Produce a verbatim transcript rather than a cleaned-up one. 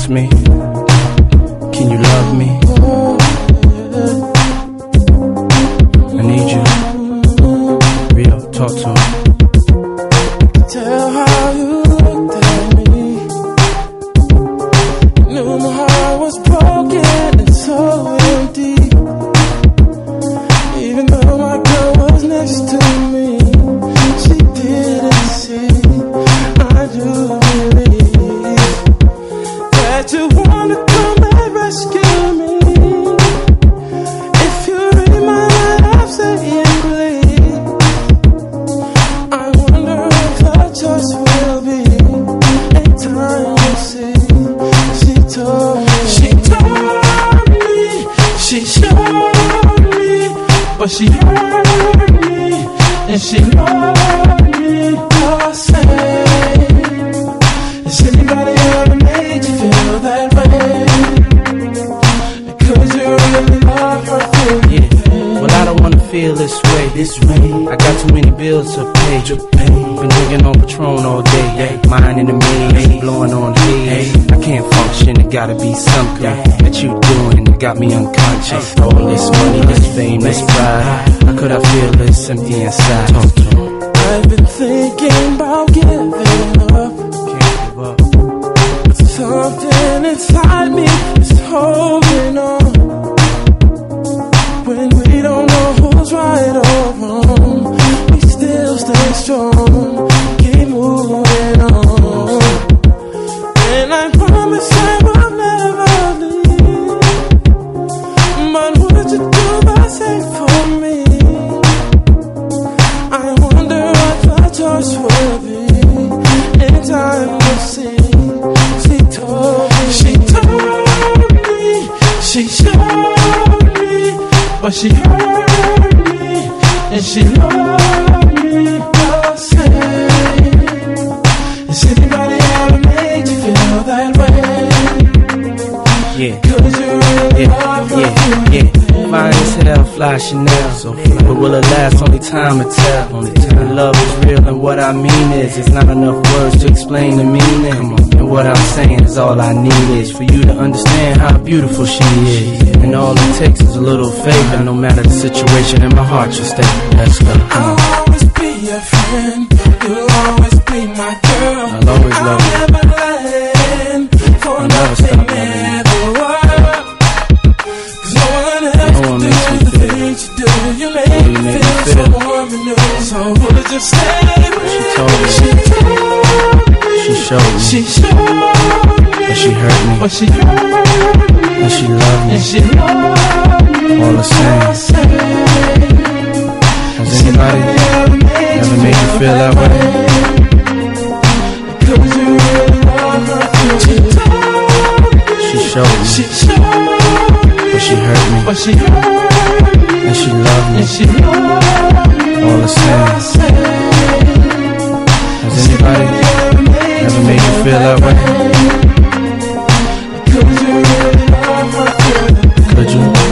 trust me? Can you love me? I need you. Real, talk to me. Tell how you looked at me. Knew my heart was broken and so empty. Even though my girl was next to me, she didn't see. I do believe that you wanna come and rescue me. If you read my life, say it please. I wonder if the choice will be in time you see. She told me, she told me, she showed me, but she hurt me and she loved me the same. Has anybody ever made you feel that way? Could you really love her through? Yeah, well I don't wanna feel this way, this way. I got too many bills to pay, to pay. Been drinking on Patron all day, yeah. Mine in the maze, blowing on haze. I can't function, it gotta be something that you doing that got me unconscious. All this money, this fame, this pride, how could I feel this empty inside? Talk to me. I've been thinking about giving up. Can't give up. But something inside me is holding on. When we don't know who's right or wrong, we still stay strong, keep moving on. And I promise I will never leave. But would you do the same for me? I wonder what the choice will be. In time we'll see. She told me, she told me, she showed me, but she hurt me and she loved me the same. Has anybody ever made you feel that way? Yeah, Could you really yeah, love her? yeah, yeah. Fine as hell, fly Chanel, so fly. But will it last? Only time will tell. Only time. Love is real, and what I mean is, it's not enough words to explain the meaning. Come on. And what I'm saying is, all I need is for you to understand how beautiful she is. And all it takes is a little faith, and no matter the situation, in my heart you'll stay. Let's go. Come I'll on. always be your friend. You'll always be my girl. I'll always love you. I'll never land for I'll never nothing stop loving you. in the world. 'Cause no one else No one can makes me do the feel. things you do. You make you me make feel me so feel. warm and new. So would you stay with me? She told me. She told me. She showed me. She showed me. But she hurt me. But she hurt me. And she loved me. And she loved me. All the same. Has anybody ever made you feel that way? Could you really love her? She told me. She showed me. She showed me. But she hurt me. But she hurt me. And she loved me. And she loved me. All the same. Has anybody ever made you feel that way? Could you really love her? Could you?